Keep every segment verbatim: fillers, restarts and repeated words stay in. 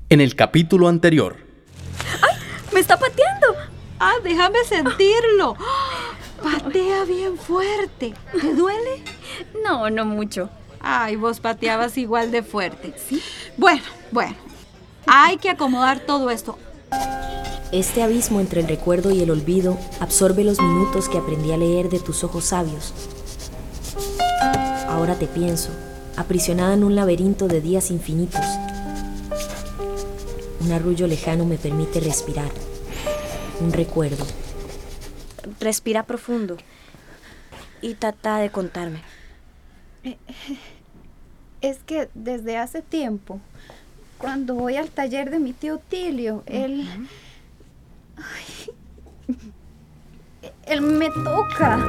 En el capítulo anterior. ¡Ay! ¡Me está pateando! ¡Ah, déjame sentirlo! Patea bien fuerte. ¿Te duele? No, no mucho. Ay, vos pateabas igual de fuerte. ¿Sí? Bueno, bueno. Hay que acomodar todo esto. Este abismo entre el recuerdo y el olvido absorbe los minutos que aprendí a leer de tus ojos sabios. Ahora te pienso, aprisionada en un laberinto de días infinitos. Un arrullo lejano me permite respirar. Un recuerdo. Respira profundo y trata de contarme. Es que desde hace tiempo, cuando voy al taller de mi tío Tilio, él... Ay, él me toca.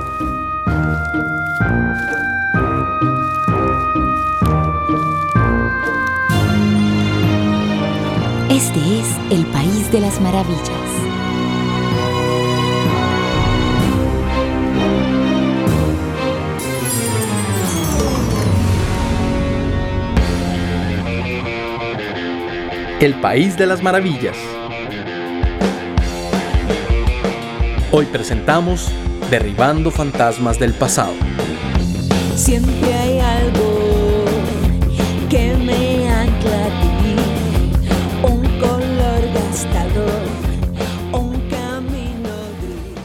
Este es El País de las Maravillas. El País de las Maravillas. Hoy presentamos Derribando Fantasmas del Pasado. Siempre hay algo que me ancla a ti, un color gastador, un camino gris.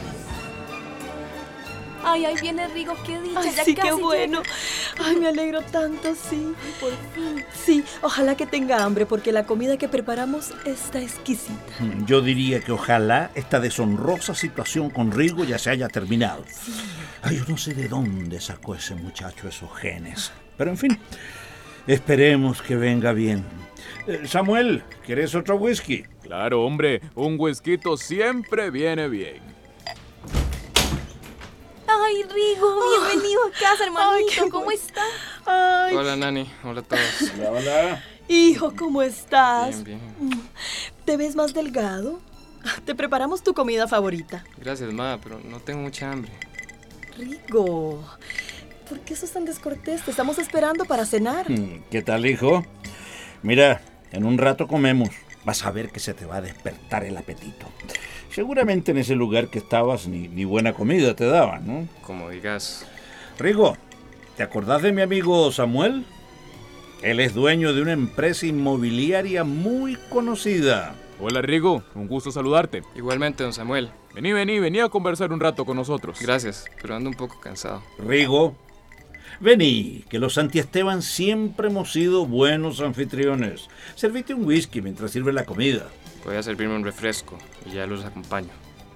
Ay, ahí viene Rigo, qué dicha. Ay, ya sí, casi qué bueno. llega. Ay, me alegro tanto, sí. Por fin. Sí, ojalá que tenga hambre porque la comida que preparamos está exquisita. Yo diría que ojalá esta deshonrosa situación con Rigo ya se haya terminado. Sí. Ay, yo no sé de dónde sacó ese muchacho esos genes. Pero en fin, esperemos que venga bien. Eh, Samuel, ¿quieres otro whisky? Claro, hombre, un whisky siempre viene bien. Ay, Rigo, bienvenido a casa, hermanito. Ay, ¿Cómo bueno. estás? Ay. Hola, Nani. Hola a todos. Hola, hola. Hijo, ¿cómo estás? Bien, bien. ¿Te ves más delgado? Te preparamos tu comida favorita. Gracias, ma, pero no tengo mucha hambre. Rigo, ¿por qué sos tan descortés? Te estamos esperando para cenar. ¿Qué tal, hijo? Mira, en un rato comemos. Vas a ver que se te va a despertar el apetito. Seguramente en ese lugar que estabas ni, ni buena comida te daban, ¿no? Como digas. Rigo, ¿te acordás de mi amigo Samuel? Él es dueño de una empresa inmobiliaria muy conocida. Hola, Rigo. Un gusto saludarte. Igualmente, don Samuel. Vení, vení, vení a conversar un rato con nosotros. Gracias, pero ando un poco cansado. Rigo, vení, que los Santiesteban siempre hemos sido buenos anfitriones. Servite un whisky mientras sirve la comida. Voy a servirme un refresco y ya los acompaño.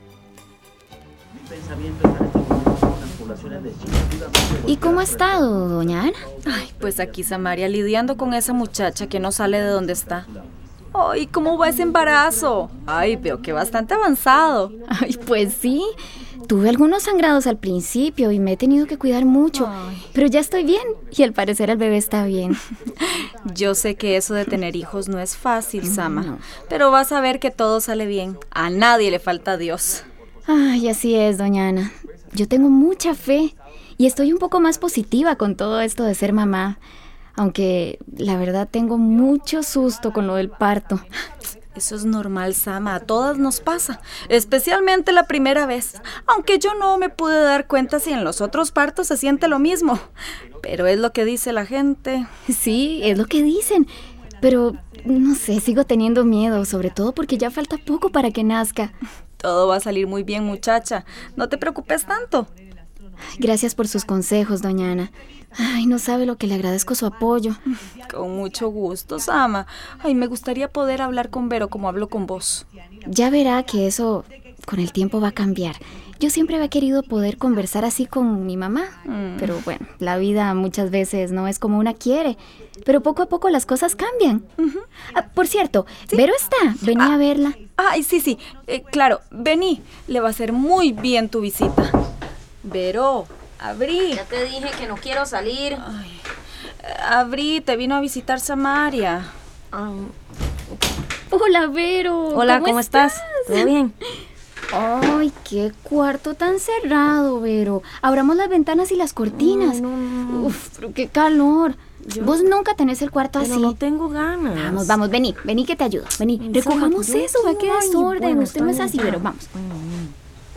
¿Y cómo ha estado, doña Ana? Ay, pues aquí Samaria lidiando con esa muchacha que no sale de donde está. Ay, ¿cómo va ese embarazo? Ay, veo que bastante avanzado. Ay, pues sí. Tuve algunos sangrados al principio y me he tenido que cuidar mucho. Ay. Pero ya estoy bien y al parecer el bebé está bien. Yo sé que eso de tener hijos no es fácil, Sama. No. Pero vas a ver que todo sale bien. A nadie le falta Dios. Ay, así es, doña Ana. Yo tengo mucha fe y estoy un poco más positiva con todo esto de ser mamá. Aunque la verdad tengo mucho susto con lo del parto. Eso es normal, Sama, a todas nos pasa, especialmente la primera vez. Aunque yo no me pude dar cuenta si en los otros partos se siente lo mismo. Pero es lo que dice la gente. Sí, es lo que dicen. Pero no sé, sigo teniendo miedo, sobre todo porque ya falta poco para que nazca. Todo va a salir muy bien, muchacha. No te preocupes tanto. Gracias por sus consejos, doña Ana. Ay, no sabe lo que le agradezco su apoyo. Con mucho gusto, Sama. Ay, me gustaría poder hablar con Vero como hablo con vos. Ya verá que eso con el tiempo va a cambiar. Yo siempre había querido poder conversar así con mi mamá. Mm. Pero bueno, la vida muchas veces no es como una quiere. Pero poco a poco las cosas cambian. Uh-huh. Ah, por cierto, ¿sí? Vero está. Vení ah, a verla. Ay, sí, sí. Eh, claro, vení. Le va a hacer muy bien tu visita. Vero, abrí. Ya te dije que no quiero salir. Ay, abrí, te vino a visitar Samaria. Um, Hola, Vero. Hola, ¿cómo, ¿cómo estás? estás? ¿Todo bien? Ay, qué cuarto tan cerrado, Vero. Abramos las ventanas y las cortinas. No, no, no. Uf, pero qué calor. Yo- Vos nunca tenés el cuarto Pero así. no tengo ganas. Vamos, vamos, vení, vení que te ayudo. Vení, Sama, recojamos yo eso, va a quedar Ay, desorden. bueno, Usted no es está así, bien, pero ya. vamos. Bueno, bueno.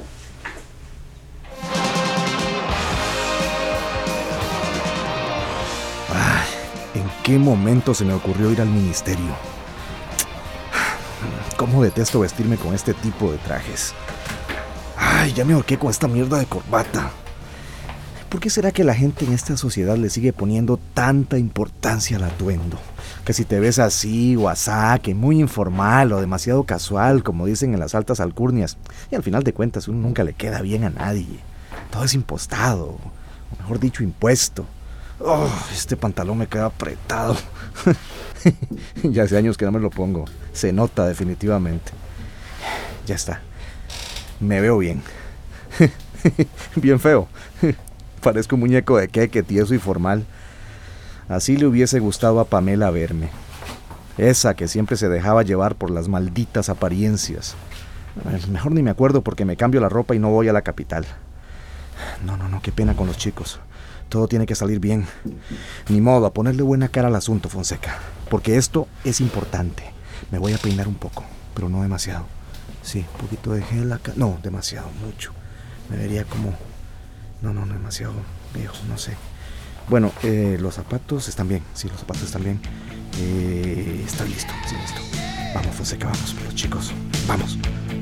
Ay, ¿en qué momento se me ocurrió ir al ministerio? ¿Cómo detesto vestirme con este tipo de trajes? Ay, ya me ahorqué con esta mierda de corbata. ¿Por qué será que la gente en esta sociedad le sigue poniendo tanta importancia al atuendo? Que si te ves así o asá, que muy informal o demasiado casual, como dicen en las altas alcurnias, y al final de cuentas uno nunca le queda bien a nadie. Todo es impostado, o mejor dicho, impuesto. Oh, este pantalón me queda apretado. Ya hace años que no me lo pongo. Se nota definitivamente. Ya está. Me veo bien. Bien feo. Parezco un muñeco de queque, tieso y formal. Así le hubiese gustado a Pamela verme. Esa que siempre se dejaba llevar por las malditas apariencias. Mejor ni me acuerdo porque me cambio la ropa y no voy a la capital. No, no, no, qué pena con los chicos. Todo tiene que salir bien. Ni modo, a ponerle buena cara al asunto, Fonseca. Porque esto es importante. Me voy a peinar un poco, pero no demasiado. Sí, un poquito de gel acá. No, demasiado, mucho. Me vería como... No, no, no, demasiado viejo, no sé. Bueno, eh, los zapatos están bien. Sí, los zapatos están bien. Eh, está listo, sí, listo. Vamos, Fonseca, vamos, los chicos. Vamos.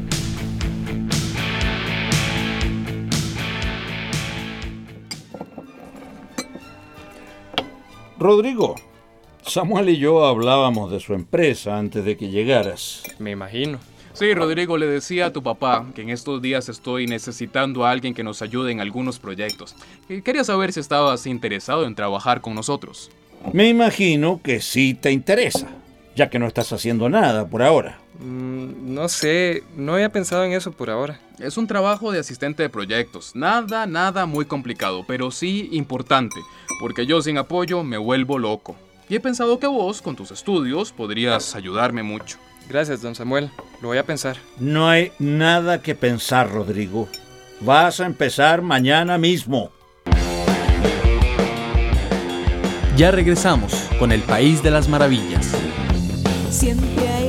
Rodrigo, Samuel y yo hablábamos de su empresa antes de que llegaras. Me imagino. Sí, Rodrigo, le decía a tu papá que en estos días estoy necesitando a alguien que nos ayude en algunos proyectos. Y quería saber si estabas interesado en trabajar con nosotros. Me imagino que sí te interesa, ya que no estás haciendo nada por ahora. Mm, no sé, no había pensado en eso por ahora. Es un trabajo de asistente de proyectos. Nada, nada muy complicado, pero sí importante, porque yo sin apoyo me vuelvo loco. Y he pensado que vos, con tus estudios, podrías ayudarme mucho. Gracias, don Samuel. Lo voy a pensar. No hay nada que pensar, Rodrigo. Vas a empezar mañana mismo. Ya regresamos con El País de las Maravillas. Siempre hay